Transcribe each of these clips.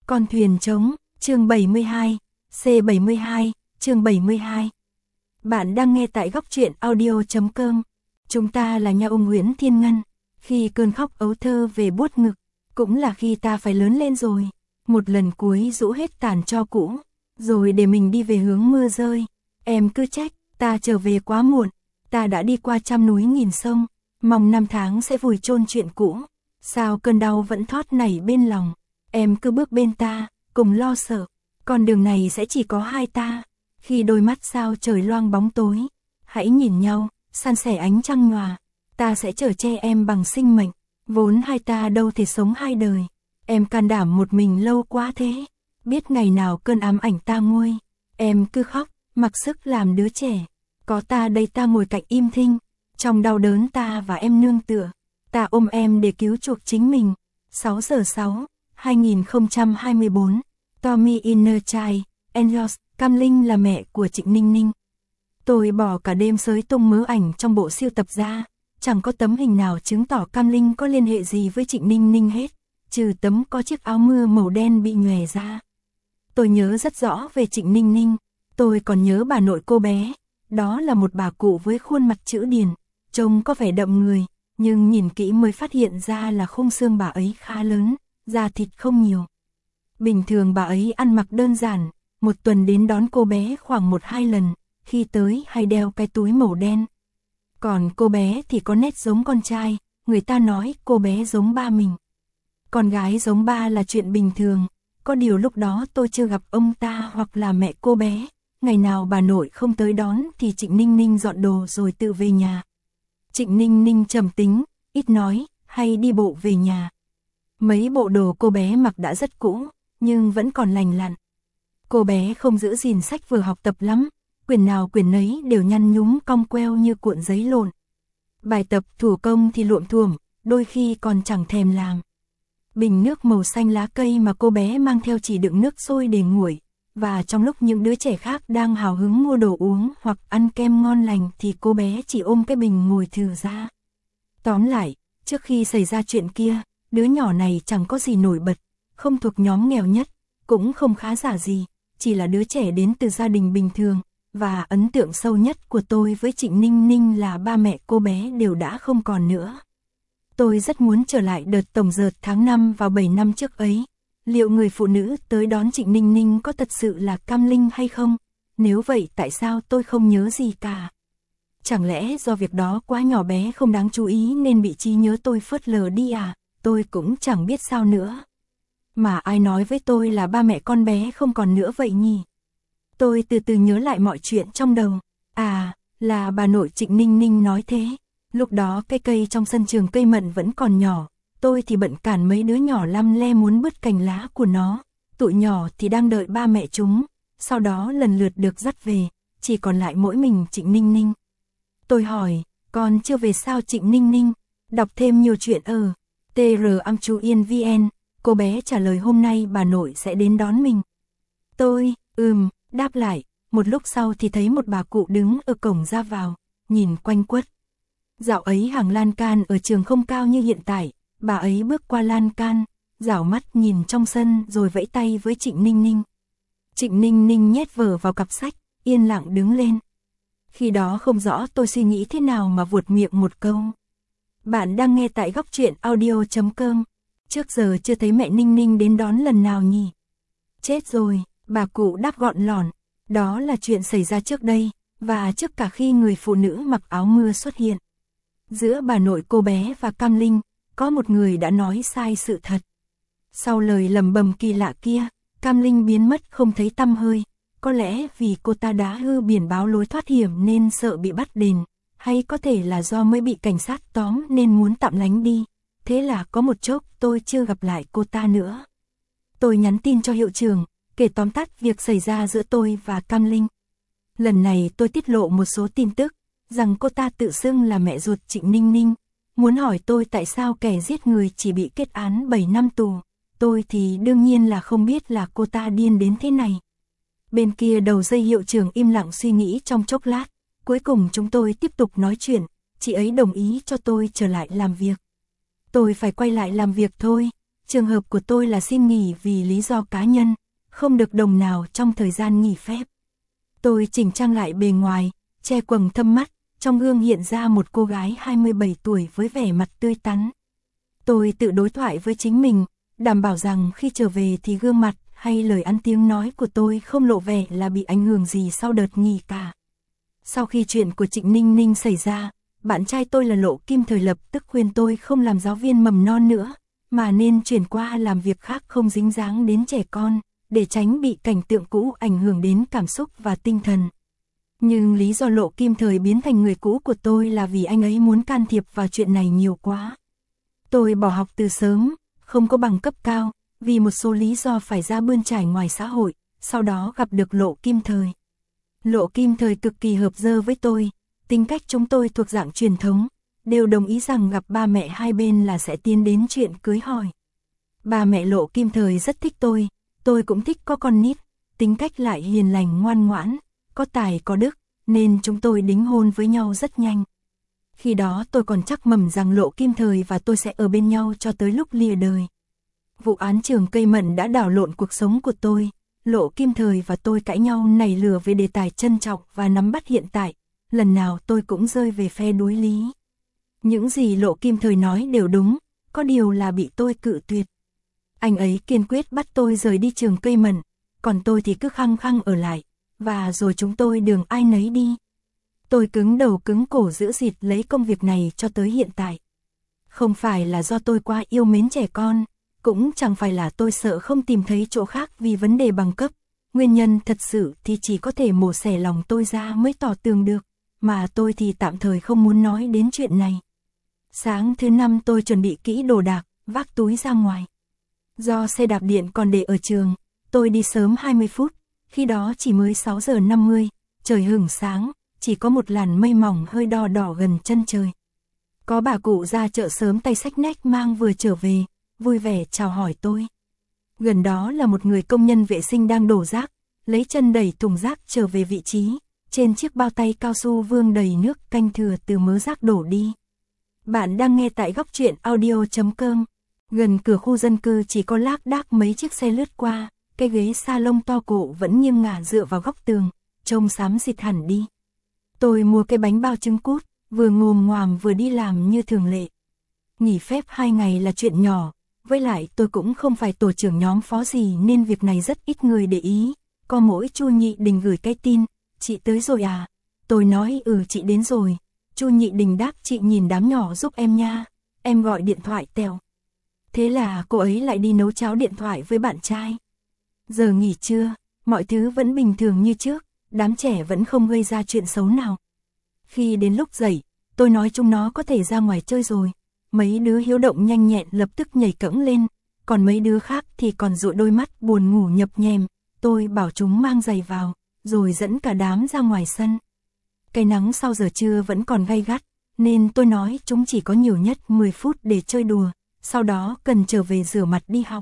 Con thuyền trống, chương 72, C72, chương 72. Bạn đang nghe tại góc truyện audio.com. Chúng ta là nhau Nguyễn Thiên Ngân. Khi cơn khóc ấu thơ về buốt ngực, cũng là khi ta phải lớn lên rồi. Một lần cuối rũ hết tàn tro cũ, rồi để mình đi về hướng mưa rơi. Em cứ trách, ta trở về quá muộn. Ta đã đi qua trăm núi nghìn sông, mong năm tháng sẽ vùi chôn chuyện cũ. Sao cơn đau vẫn thót nảy bên lòng. Em cứ bước bên ta, cùng lo sợ. Con đường này sẽ chỉ có hai ta. Khi đôi mắt sao trời loang bóng tối, hãy nhìn nhau, san sẻ ánh trăng nhòa. Ta sẽ chở che em bằng sinh mệnh. Vốn hai ta đâu thể sống hai đời. Em can đảm một mình lâu quá thế. Biết ngày nào cơn ám ảnh ta nguôi. Em cứ khóc, mặc sức làm đứa trẻ. Có ta đây, ta ngồi cạnh im thinh. Trong đau đớn ta và em nương tựa. Ta ôm em để cứu chuộc chính mình. 6/6, 2024. Tommy Inner Child, Angels, Cam Linh là mẹ của Trịnh Ninh Ninh. Tôi bỏ cả đêm sới tung mớ ảnh trong bộ siêu tập ra. Chẳng có tấm hình nào chứng tỏ Cam Linh có liên hệ gì với Trịnh Ninh Ninh hết, trừ tấm có chiếc áo mưa màu đen bị nhòe ra. Tôi nhớ rất rõ về Trịnh Ninh Ninh. Tôi còn nhớ bà nội cô bé. Đó là một bà cụ với khuôn mặt chữ điền, trông có vẻ đậm người, nhưng nhìn kỹ mới phát hiện ra là khung xương bà ấy khá lớn, da thịt không nhiều. Bình thường bà ấy ăn mặc đơn giản, một tuần đến đón cô bé khoảng 1-2 lần, khi tới hay đeo cái túi màu đen. Còn cô bé thì có nét giống con trai, người ta nói cô bé giống ba mình. Con gái giống ba là chuyện bình thường, có điều lúc đó tôi chưa gặp ông ta hoặc là mẹ cô bé. Ngày nào bà nội không tới đón thì Trịnh Ninh Ninh dọn đồ rồi tự về nhà. Trịnh Ninh Ninh trầm tính, ít nói, hay đi bộ về nhà. Mấy bộ đồ cô bé mặc đã rất cũ, nhưng vẫn còn lành lặn. Cô bé không giữ gìn sách vở học tập lắm, quyển nào quyển nấy đều nhăn nhúm cong queo như cuộn giấy lộn. Bài tập thủ công thì luộm thuộm, đôi khi còn chẳng thèm làm. Bình nước màu xanh lá cây mà cô bé mang theo chỉ đựng nước sôi để nguội, và trong lúc những đứa trẻ khác đang hào hứng mua đồ uống hoặc ăn kem ngon lành thì cô bé chỉ ôm cái bình ngồi thừ ra. Tóm lại, trước khi xảy ra chuyện kia, đứa nhỏ này chẳng có gì nổi bật, không thuộc nhóm nghèo nhất, cũng không khá giả gì, chỉ là đứa trẻ đến từ gia đình bình thường, và ấn tượng sâu nhất của tôi với Trịnh Ninh Ninh là ba mẹ cô bé đều đã không còn nữa. Tôi rất muốn trở lại đợt tổng dợt tháng 5 vào 7 năm trước ấy. Liệu người phụ nữ tới đón Trịnh Ninh Ninh có thật sự là Cam Linh hay không? Nếu vậy tại sao tôi không nhớ gì cả? Chẳng lẽ do việc đó quá nhỏ bé không đáng chú ý nên bị trí nhớ tôi phớt lờ đi à? Tôi cũng chẳng biết sao nữa. Mà ai nói với tôi là ba mẹ con bé không còn nữa vậy nhỉ? Tôi từ từ nhớ lại mọi chuyện trong đầu. À, là bà nội Trịnh Ninh Ninh nói thế. Lúc đó cây cây trong sân trường cây mận vẫn còn nhỏ. Tôi thì bận cản mấy đứa nhỏ lăm le muốn bứt cành lá của nó. Tụi nhỏ thì đang đợi ba mẹ chúng. Sau đó lần lượt được dắt về. Chỉ còn lại mỗi mình Trịnh Ninh Ninh. Tôi hỏi, con chưa về sao Trịnh Ninh Ninh? Đọc thêm nhiều chuyện ở TR_VN. Cô bé trả lời hôm nay bà nội sẽ đến đón mình. Tôi, đáp lại. Một lúc sau thì thấy một bà cụ đứng ở cổng ra vào, nhìn quanh quất. Dạo ấy hàng lan can ở trường không cao như hiện tại. Bà ấy bước qua lan can, rảo mắt nhìn trong sân rồi vẫy tay với Trịnh Ninh Ninh. Trịnh Ninh Ninh nhét vở vào cặp sách, yên lặng đứng lên. Khi đó không rõ tôi suy nghĩ thế nào mà vuột miệng một câu. Bạn đang nghe tại góc truyện audio.com. Trước giờ chưa thấy mẹ Ninh Ninh đến đón lần nào nhỉ? Chết rồi, bà cụ đáp gọn lỏn. Đó là chuyện xảy ra trước đây, và trước cả khi người phụ nữ mặc áo mưa xuất hiện. Giữa bà nội cô bé và Cam Linh, có một người đã nói sai sự thật. Sau lời lầm bầm kỳ lạ kia, Cam Linh biến mất không thấy tăm hơi. Có lẽ vì cô ta đã hư biển báo lối thoát hiểm nên sợ bị bắt đền, hay có thể là do mới bị cảnh sát tóm nên muốn tạm lánh đi. Thế là có một chốc tôi chưa gặp lại cô ta nữa. Tôi nhắn tin cho hiệu trưởng, kể tóm tắt việc xảy ra giữa tôi và Cam Linh. Lần này tôi tiết lộ một số tin tức, rằng cô ta tự xưng là mẹ ruột Trịnh Ninh Ninh, muốn hỏi tôi tại sao kẻ giết người chỉ bị kết án 7 năm tù. Tôi thì đương nhiên là không biết là cô ta điên đến thế này. Bên kia đầu dây hiệu trưởng im lặng suy nghĩ trong chốc lát, cuối cùng chúng tôi tiếp tục nói chuyện, chị ấy đồng ý cho tôi trở lại làm việc. Tôi phải quay lại làm việc thôi, Trường hợp của tôi là xin nghỉ vì lý do cá nhân, không được đồng nào trong thời gian nghỉ phép. Tôi chỉnh trang lại bề ngoài, che quầng thâm mắt, trong gương hiện ra một cô gái 27 tuổi với vẻ mặt tươi tắn. Tôi tự đối thoại với chính mình, đảm bảo rằng khi trở về thì gương mặt hay lời ăn tiếng nói của tôi không lộ vẻ là bị ảnh hưởng gì sau đợt nghỉ cả. Sau khi chuyện của Trịnh Ninh Ninh xảy ra, bạn trai tôi là Lộ Kim Thời lập tức khuyên tôi không làm giáo viên mầm non nữa, mà nên chuyển qua làm việc khác không dính dáng đến trẻ con, để tránh bị cảnh tượng cũ ảnh hưởng đến cảm xúc và tinh thần. Nhưng lý do Lộ Kim Thời biến thành người cũ của tôi là vì anh ấy muốn can thiệp vào chuyện này nhiều quá. Tôi bỏ học từ sớm, không có bằng cấp cao, vì một số lý do phải ra bươn trải ngoài xã hội, sau đó gặp được Lộ Kim Thời. Lộ Kim Thời cực kỳ hợp dơ với tôi, tính cách chúng tôi thuộc dạng truyền thống, đều đồng ý rằng gặp ba mẹ hai bên là sẽ tiến đến chuyện cưới hỏi. Ba mẹ Lộ Kim Thời rất thích tôi cũng thích có con nít, tính cách lại hiền lành ngoan ngoãn, có tài có đức, nên chúng tôi đính hôn với nhau rất nhanh. Khi đó tôi còn chắc mẩm rằng Lộ Kim Thời và tôi sẽ ở bên nhau cho tới lúc lìa đời. Vụ án trường cây mận đã đảo lộn cuộc sống của tôi, Lộ Kim Thời và tôi cãi nhau nảy lửa về đề tài trân trọng và nắm bắt hiện tại, lần nào tôi cũng rơi về phe đối lý. Những gì Lộ Kim Thời nói đều đúng, có điều là bị tôi cự tuyệt. Anh ấy kiên quyết bắt tôi rời đi trường cây mận, còn tôi thì cứ khăng khăng ở lại, và rồi chúng tôi đường ai nấy đi. Tôi cứng đầu cứng cổ giữ gìn lấy công việc này cho tới hiện tại. Không phải là do tôi quá yêu mến trẻ con, cũng chẳng phải là tôi sợ không tìm thấy chỗ khác vì vấn đề bằng cấp. Nguyên nhân thật sự thì chỉ có thể mổ xẻ lòng tôi ra mới tỏ tường được, mà tôi thì tạm thời không muốn nói đến chuyện này. Sáng thứ năm tôi chuẩn bị kỹ đồ đạc, vác túi ra ngoài. Do xe đạp điện còn để ở trường, tôi đi sớm 20 phút, khi đó chỉ mới 6 giờ 50, trời hửng sáng, chỉ có một làn mây mỏng hơi đỏ đỏ gần chân trời. Có bà cụ ra chợ sớm tay xách nách mang vừa trở về, vui vẻ chào hỏi tôi. Gần đó là một người công nhân vệ sinh đang đổ rác, lấy chân đẩy thùng rác trở về vị trí, trên chiếc bao tay cao su vương đầy nước canh thừa từ mớ rác đổ đi. Bạn đang nghe tại góc truyện audio.com. Gần cửa khu dân cư chỉ có lác đác mấy chiếc xe lướt qua, cái ghế salon to cổ vẫn nghiêng ngả dựa vào góc tường, trông xám xịt hẳn đi. Tôi mua cái bánh bao trứng cút, vừa ngồm ngoàm vừa đi làm như thường lệ. Nghỉ phép 2 ngày là chuyện nhỏ, với lại tôi cũng không phải tổ trưởng nhóm phó gì nên việc này rất ít người để ý. Có mỗi Chu Nhị Đình gửi cái tin, chị tới rồi à? Tôi nói chị đến rồi. Chu Nhị Đình đáp chị nhìn đám nhỏ giúp em nha, em gọi điện thoại tèo. Thế là cô ấy lại đi nấu cháo điện thoại với bạn trai. Giờ nghỉ trưa, mọi thứ vẫn bình thường như trước, đám trẻ vẫn không gây ra chuyện xấu nào. Khi đến lúc dậy, tôi nói chúng nó có thể ra ngoài chơi rồi. Mấy đứa hiếu động nhanh nhẹn lập tức nhảy cẫng lên, còn mấy đứa khác thì còn dụi đôi mắt buồn ngủ nhập nhèm. Tôi bảo chúng mang giày vào, rồi dẫn cả đám ra ngoài sân. Cái nắng sau giờ trưa vẫn còn gay gắt, nên tôi nói chúng chỉ có nhiều nhất 10 phút để chơi đùa, sau đó cần trở về rửa mặt đi học.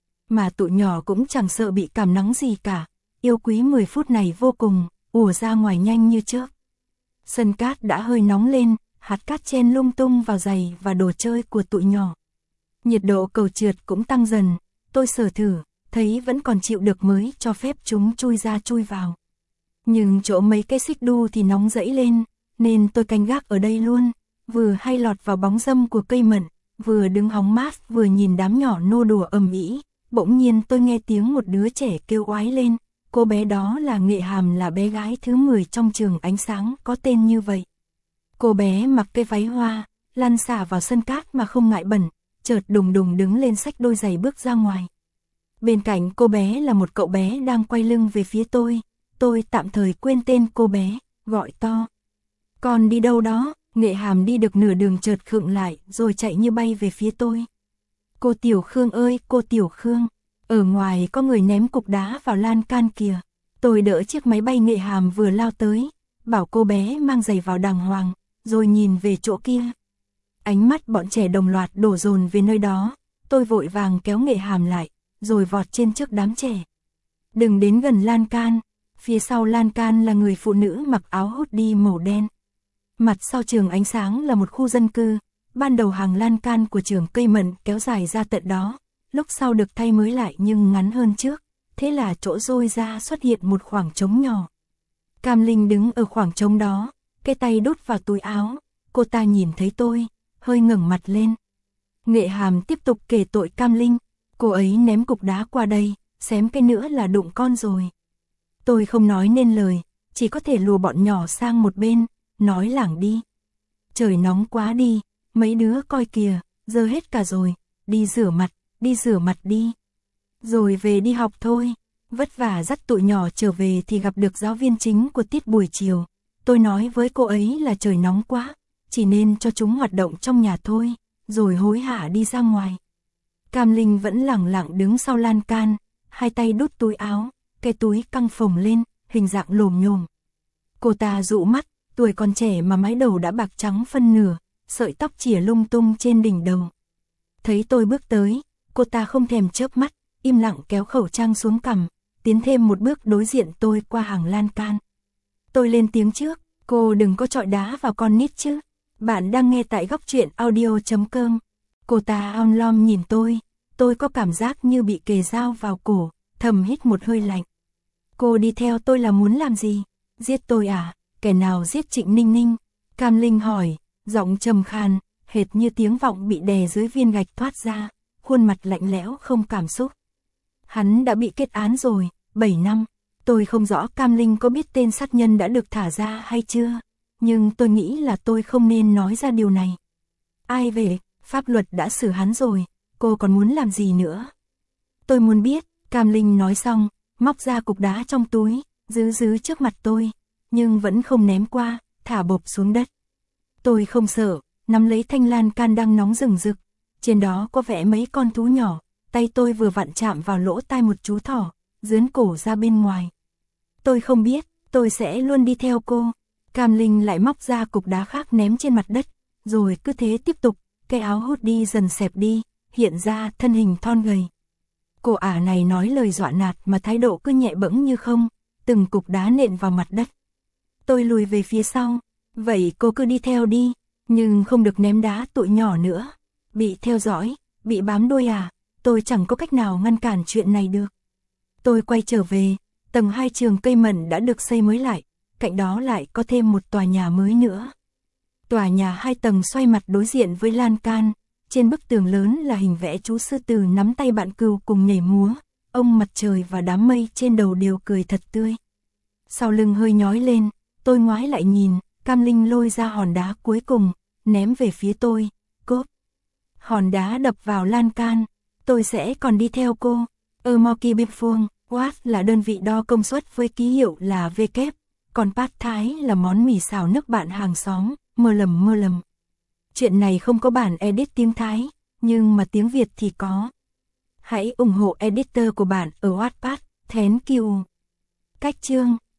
Mà tụi nhỏ cũng chẳng sợ bị cảm nắng gì cả, yêu quý 10 phút này vô cùng, ùa ra ngoài nhanh như chớp. Sân cát đã hơi nóng lên, hạt cát chen lung tung vào giày và đồ chơi của tụi nhỏ. Nhiệt độ cầu trượt cũng tăng dần, tôi sờ thử, thấy vẫn còn chịu được mới cho phép chúng chui ra chui vào. Nhưng chỗ mấy cái xích đu thì nóng rẫy lên, nên tôi canh gác ở đây luôn, vừa hay lọt vào bóng râm của cây mận, vừa đứng hóng mát vừa nhìn đám nhỏ nô đùa ầm ĩ. Bỗng nhiên tôi nghe tiếng một đứa trẻ kêu oái lên, cô bé đó là Nghệ Hàm, là bé gái thứ 10 trong trường Ánh Sáng có tên như vậy. Cô bé mặc cái váy hoa, lăn xả vào sân cát mà không ngại bẩn, chợt đùng đùng đứng lên xách đôi giày bước ra ngoài. Bên cạnh cô bé là một cậu bé đang quay lưng về phía tôi tạm thời quên tên cô bé, gọi to. Con đi đâu đó? Nghệ Hàm đi được nửa đường chợt khựng lại rồi chạy như bay về phía tôi. Cô Tiểu Khương ơi, cô Tiểu Khương, ở ngoài có người ném cục đá vào lan can kìa. Tôi đỡ chiếc máy bay Nghệ Hàm vừa lao tới, bảo cô bé mang giày vào đàng hoàng, rồi nhìn về chỗ kia. Ánh mắt bọn trẻ đồng loạt đổ dồn về nơi đó, tôi vội vàng kéo Nghệ Hàm lại, rồi vọt trên trước đám trẻ. Đừng đến gần lan can, phía sau lan can là người phụ nữ mặc áo hoodie màu đen. Mặt sau trường Ánh Sáng là một khu dân cư, ban đầu hàng lan can của trường Cây Mận kéo dài ra tận đó, lúc sau được thay mới lại nhưng ngắn hơn trước, thế là chỗ rôi ra xuất hiện một khoảng trống nhỏ. Cam Linh đứng ở khoảng trống đó, cái tay đút vào túi áo, cô ta nhìn thấy tôi, hơi ngẩng mặt lên. Nghệ Hàm tiếp tục kể tội Cam Linh, cô ấy ném cục đá qua đây, xém cái nữa là đụng con rồi. Tôi không nói nên lời, chỉ có thể lùa bọn nhỏ sang một bên, nói lảng đi. Trời nóng quá đi, mấy đứa coi kìa, giờ hết cả rồi, đi rửa mặt đi. Rồi về đi học thôi. Vất vả dắt tụi nhỏ trở về thì gặp được giáo viên chính của tiết buổi chiều. Tôi nói với cô ấy là trời nóng quá, chỉ nên cho chúng hoạt động trong nhà thôi, rồi hối hả đi ra ngoài. Cam Linh vẫn lẳng lặng đứng sau lan can, hai tay đút túi áo, cái túi căng phồng lên, hình dạng lồm nhồm. Cô ta dụ mắt, tuổi còn trẻ mà mái đầu đã bạc trắng phân nửa, sợi tóc chỉa lung tung trên đỉnh đầu. Thấy tôi bước tới, cô ta không thèm chớp mắt, im lặng kéo khẩu trang xuống cằm, tiến thêm một bước đối diện tôi qua hàng lan can. Tôi lên tiếng trước, cô đừng có chọi đá vào con nít chứ. Bạn đang nghe tại góc truyện audio.com. Cô ta om lom nhìn tôi có cảm giác như bị kề dao vào cổ, thầm hít một hơi lạnh. Cô đi theo tôi là muốn làm gì? Giết tôi à? Kẻ nào giết Trịnh Ninh Ninh? Cam Linh hỏi, giọng trầm khàn, hệt như tiếng vọng bị đè dưới viên gạch thoát ra, khuôn mặt lạnh lẽo không cảm xúc. Hắn đã bị kết án rồi, 7 năm. Tôi không rõ Cam Linh có biết tên sát nhân đã được thả ra hay chưa, nhưng tôi nghĩ là tôi không nên nói ra điều này. Ai về, pháp luật đã xử hắn rồi, cô còn muốn làm gì nữa? Tôi muốn biết, Cam Linh nói xong, móc ra cục đá trong túi, giữ trước mặt tôi, nhưng vẫn không ném qua, thả bộp xuống đất. Tôi không sợ, nắm lấy thanh lan can đang nóng rừng rực, trên đó có vẽ mấy con thú nhỏ, tay tôi vừa vặn chạm vào lỗ tai một chú thỏ, dướn cổ ra bên ngoài. Tôi không biết, tôi sẽ luôn đi theo cô. Cam Linh lại móc ra cục đá khác ném trên mặt đất, rồi cứ thế tiếp tục, cái áo hút đi dần xẹp đi, hiện ra thân hình thon gầy. Cô ả này nói lời dọa nạt mà thái độ cứ nhẹ bẫng như không, từng cục đá nện vào mặt đất. Tôi lùi về phía sau, vậy cô cứ đi theo đi, nhưng không được ném đá tụi nhỏ nữa. Bị theo dõi, bị bám đuôi à, tôi chẳng có cách nào ngăn cản chuyện này được. Tôi quay trở về, tầng 2 trường Cây Mận đã được xây mới lại, cạnh đó lại có thêm một tòa nhà mới nữa. Tòa nhà 2 tầng xoay mặt đối diện với lan can, trên bức tường lớn là hình vẽ chú sư tử nắm tay bạn cừu cùng nhảy múa, ông mặt trời và đám mây trên đầu đều cười thật tươi. Sau lưng hơi nhói lên, tôi ngoái lại nhìn, Cam Linh lôi ra hòn đá cuối cùng, ném về phía tôi, cốp. Hòn đá đập vào lan can, tôi sẽ còn đi theo cô. Moki Bipfuông, Watt là đơn vị đo công suất với ký hiệu là V kép, còn Pad Thái là món mì xào nước bạn hàng xóm, mơ lầm. Chuyện này không có bản edit tiếng Thái, nhưng mà tiếng Việt thì có. Hãy ủng hộ editor của bạn ở Wattpad, Thank you. Cách chương